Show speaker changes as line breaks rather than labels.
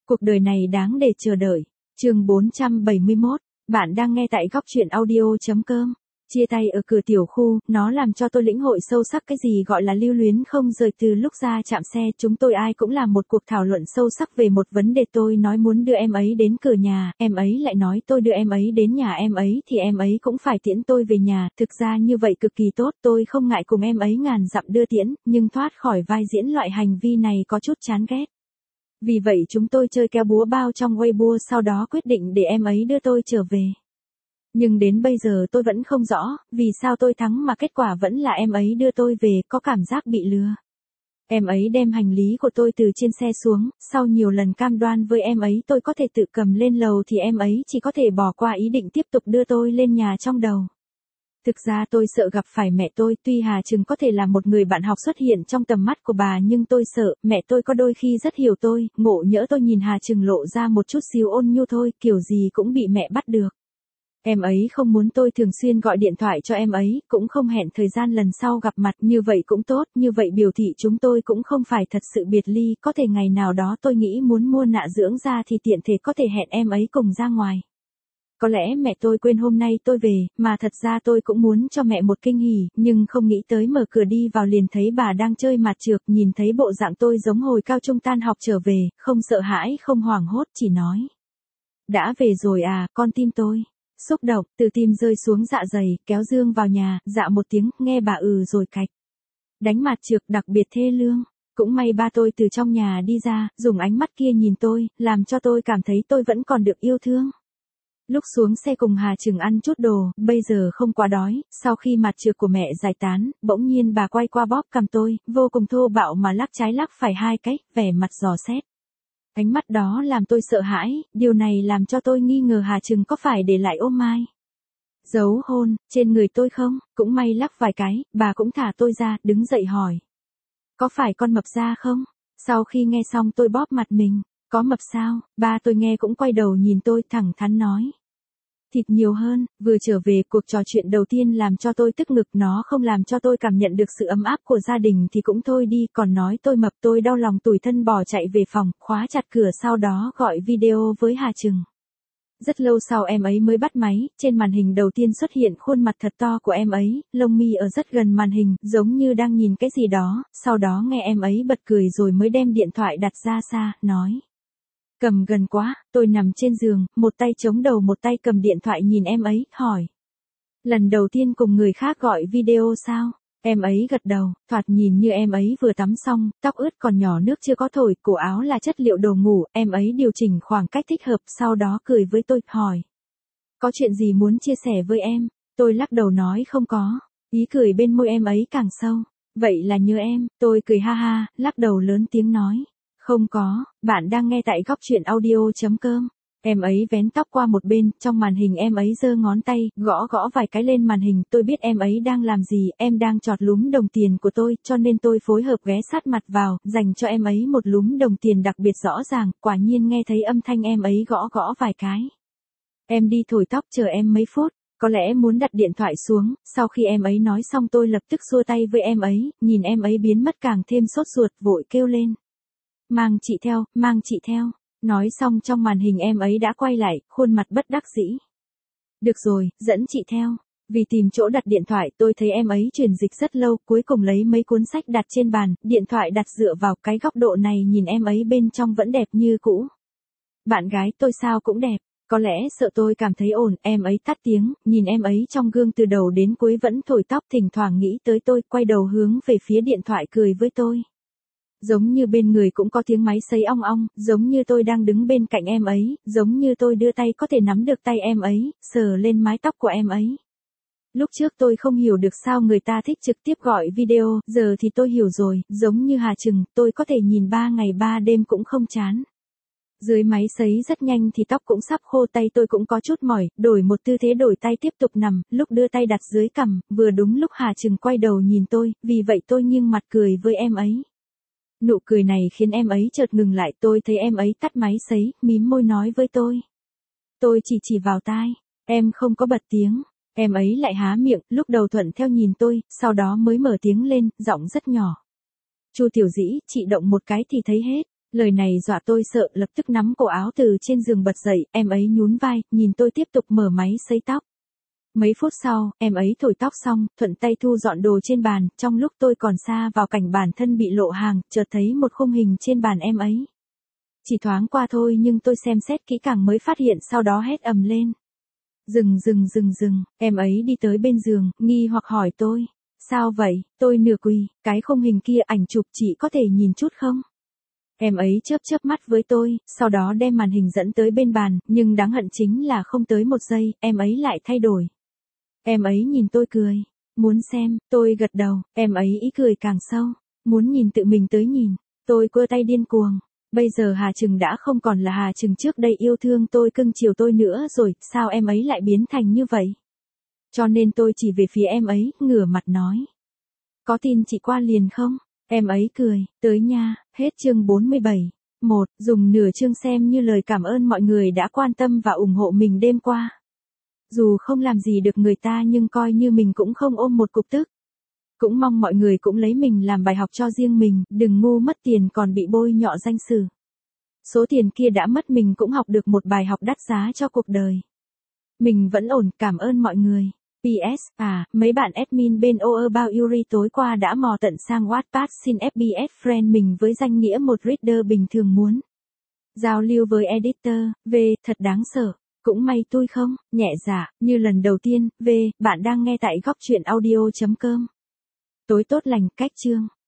Cuộc đời này đáng để chờ đợi. Chương 471, bạn đang nghe tại góc truyện audio.com. Chia tay ở cửa tiểu khu, nó làm cho tôi lĩnh hội sâu sắc cái gì gọi là lưu luyến không rời. Từ lúc ra trạm xe, chúng tôi ai cũng làm một cuộc thảo luận sâu sắc về một vấn đề. Tôi nói muốn đưa em ấy đến cửa nhà, em ấy lại nói tôi đưa em ấy đến nhà em ấy thì em ấy cũng phải tiễn tôi về nhà. Thực ra như vậy cực kỳ tốt, tôi không ngại cùng em ấy ngàn dặm đưa tiễn, nhưng thoát khỏi vai diễn loại hành vi này có chút chán ghét. Vì vậy chúng tôi chơi kéo búa bao trong Weibo, sau đó quyết định để em ấy đưa tôi trở về. Nhưng đến bây giờ tôi vẫn không rõ, vì sao tôi thắng mà kết quả vẫn là em ấy đưa tôi về, có cảm giác bị lừa. Em ấy đem hành lý của tôi từ trên xe xuống, sau nhiều lần cam đoan với em ấy tôi có thể tự cầm lên lầu thì em ấy chỉ có thể bỏ qua ý định tiếp tục đưa tôi lên nhà trong đầu. Thực ra tôi sợ gặp phải mẹ tôi, tuy Hà Trừng có thể là một người bạn học xuất hiện trong tầm mắt của bà nhưng tôi sợ, mẹ tôi có đôi khi rất hiểu tôi, ngộ nhỡ tôi nhìn Hà Trừng lộ ra một chút xíu ôn nhu thôi, kiểu gì cũng bị mẹ bắt được. Em ấy không muốn tôi thường xuyên gọi điện thoại cho em ấy, cũng không hẹn thời gian lần sau gặp mặt, như vậy cũng tốt, như vậy biểu thị chúng tôi cũng không phải thật sự biệt ly, có thể ngày nào đó tôi nghĩ muốn mua nạ dưỡng da thì tiện thể có thể hẹn em ấy cùng ra ngoài. Có lẽ mẹ tôi quên hôm nay tôi về, mà thật ra tôi cũng muốn cho mẹ một kinh hỉ, nhưng không nghĩ tới mở cửa đi vào liền thấy bà đang chơi mạt trược, nhìn thấy bộ dạng tôi giống hồi cao trung tan học trở về, không sợ hãi, không hoảng hốt, chỉ nói. Đã về rồi à, con tim tôi. Xúc động, từ tim rơi xuống dạ dày, kéo Dương vào nhà, dạ một tiếng, nghe bà rồi cạch. Đánh mạt trược đặc biệt thê lương. Cũng may ba tôi từ trong nhà đi ra, dùng ánh mắt kia nhìn tôi, làm cho tôi cảm thấy tôi vẫn còn được yêu thương. Lúc xuống xe cùng Hà Trừng ăn chút đồ, bây giờ không quá đói, sau khi mặt trược của mẹ giải tán, bỗng nhiên bà quay qua bóp cằm tôi, vô cùng thô bạo mà lắc trái lắc phải hai cái, vẻ mặt dò xét. Ánh mắt đó làm tôi sợ hãi, điều này làm cho tôi nghi ngờ Hà Trừng có phải để lại ô mai dấu hôn trên người tôi không, cũng may lắc vài cái, bà cũng thả tôi ra, đứng dậy hỏi. Có phải con mập ra không? Sau khi nghe xong tôi bóp mặt mình. Có mập sao? Ba tôi nghe cũng quay đầu nhìn tôi, thẳng thắn nói. Thịt nhiều hơn. Vừa trở về, cuộc trò chuyện đầu tiên làm cho tôi tức ngực, nó không làm cho tôi cảm nhận được sự ấm áp của gia đình thì cũng thôi đi, còn nói tôi mập. Tôi đau lòng tủi thân bỏ chạy về phòng, khóa chặt cửa, sau đó gọi video với Hà Trừng. Rất lâu sau em ấy mới bắt máy, trên màn hình đầu tiên xuất hiện khuôn mặt thật to của em ấy, lông mi ở rất gần màn hình, giống như đang nhìn cái gì đó, sau đó nghe em ấy bật cười rồi mới đem điện thoại đặt ra xa, nói. Cầm gần quá, tôi nằm trên giường, một tay chống đầu một tay cầm điện thoại nhìn em ấy, hỏi. Lần đầu tiên cùng người khác gọi video sao? Em ấy gật đầu, thoạt nhìn như em ấy vừa tắm xong, tóc ướt còn nhỏ nước chưa có thổi, cổ áo là chất liệu đồ ngủ, em ấy điều chỉnh khoảng cách thích hợp, sau đó cười với tôi, hỏi. Có chuyện gì muốn chia sẻ với em? Tôi lắc đầu nói không có, ý cười bên môi em ấy càng sâu. Vậy là nhớ em, tôi cười ha ha, lắc đầu lớn tiếng nói. Không có, bạn đang nghe tại góc truyện audio.com. Em ấy vén tóc qua một bên, trong màn hình em ấy giơ ngón tay, gõ gõ vài cái lên màn hình, tôi biết em ấy đang làm gì, em đang chọt lúm đồng tiền của tôi, cho nên tôi phối hợp ghé sát mặt vào, dành cho em ấy một lúm đồng tiền đặc biệt rõ ràng, quả nhiên nghe thấy âm thanh em ấy gõ gõ vài cái. Em đi thổi tóc chờ em mấy phút, có lẽ muốn đặt điện thoại xuống, sau khi em ấy nói xong tôi lập tức xua tay với em ấy, nhìn em ấy biến mất càng thêm sốt ruột, vội kêu lên. Mang chị theo, mang chị theo. Nói xong trong màn hình em ấy đã quay lại, khuôn mặt bất đắc dĩ. Được rồi, dẫn chị theo. Vì tìm chỗ đặt điện thoại tôi thấy em ấy chuyển dịch rất lâu, cuối cùng lấy mấy cuốn sách đặt trên bàn, điện thoại đặt dựa vào cái góc độ này nhìn em ấy bên trong vẫn đẹp như cũ. Bạn gái tôi sao cũng đẹp, có lẽ sợ tôi cảm thấy ổn, em ấy tắt tiếng, nhìn em ấy trong gương từ đầu đến cuối vẫn thổi tóc, thỉnh thoảng nghĩ tới tôi, quay đầu hướng về phía điện thoại cười với tôi. Giống như bên người cũng có tiếng máy sấy ong ong, giống như tôi đang đứng bên cạnh em ấy, giống như tôi đưa tay có thể nắm được tay em ấy, sờ lên mái tóc của em ấy. Lúc trước tôi không hiểu được sao người ta thích trực tiếp gọi video, giờ thì tôi hiểu rồi, giống như Hà Trừng, tôi có thể nhìn 3 ngày 3 đêm cũng không chán. Dưới máy sấy rất nhanh thì tóc cũng sắp khô, tay tôi cũng có chút mỏi, đổi một tư thế đổi tay tiếp tục nằm, lúc đưa tay đặt dưới cằm, vừa đúng lúc Hà Trừng quay đầu nhìn tôi, vì vậy tôi nghiêng mặt cười với em ấy. Nụ cười này khiến em ấy chợt ngừng lại, tôi thấy em ấy tắt máy sấy, mím môi nói với tôi. Tôi chỉ vào tai, em không có bật tiếng, em ấy lại há miệng, lúc đầu thuận theo nhìn tôi, sau đó mới mở tiếng lên, giọng rất nhỏ. Chu Tiểu Dĩ, chị động một cái thì thấy hết. Lời này dọa tôi sợ, lập tức nắm cổ áo từ trên giường bật dậy, em ấy nhún vai, nhìn tôi tiếp tục mở máy sấy tóc. Mấy phút sau, em ấy thổi tóc xong, thuận tay thu dọn đồ trên bàn, trong lúc tôi còn sa vào cảnh bản thân bị lộ hàng, chợt thấy một khung hình trên bàn em ấy. Chỉ thoáng qua thôi nhưng tôi xem xét kỹ càng mới phát hiện, sau đó hét ầm lên. Dừng, em ấy đi tới bên giường, nghi hoặc hỏi tôi. Sao vậy? Tôi nửa quỳ, cái khung hình kia ảnh chụp chị có thể nhìn chút không? Em ấy chớp mắt với tôi, sau đó đem màn hình dẫn tới bên bàn, nhưng đáng hận chính là không tới một giây, em ấy lại thay đổi. Em ấy nhìn tôi cười. Muốn xem, tôi gật đầu, em ấy ý cười càng sâu. Muốn nhìn tự mình tới nhìn, tôi quơ tay điên cuồng. Bây giờ Hà Trừng đã không còn là Hà Trừng trước đây yêu thương tôi cưng chiều tôi nữa rồi, sao em ấy lại biến thành như vậy? Cho nên tôi chỉ về phía em ấy, ngửa mặt nói. Có tin chị qua liền không? Em ấy cười, tới nha, hết chương 47. 1. Dùng nửa chương xem như lời cảm ơn mọi người đã quan tâm và ủng hộ mình đêm qua. Dù không làm gì được người ta nhưng coi như mình cũng không ôm một cục tức. Cũng mong mọi người cũng lấy mình làm bài học cho riêng mình, đừng ngu mất tiền còn bị bôi nhọ danh sử. Số tiền kia đã mất mình cũng học được một bài học đắt giá cho cuộc đời. Mình vẫn ổn, cảm ơn mọi người. PS, mấy bạn admin bên All About Yuri tối qua đã mò tận sang Wattpad xin FBS friend mình với danh nghĩa một reader bình thường muốn giao lưu với editor, thật đáng sợ. Cũng may tôi không, nhẹ dạ, như lần đầu tiên, bạn đang nghe tại góc chuyện audio.com. Tối tốt lành, cách chương.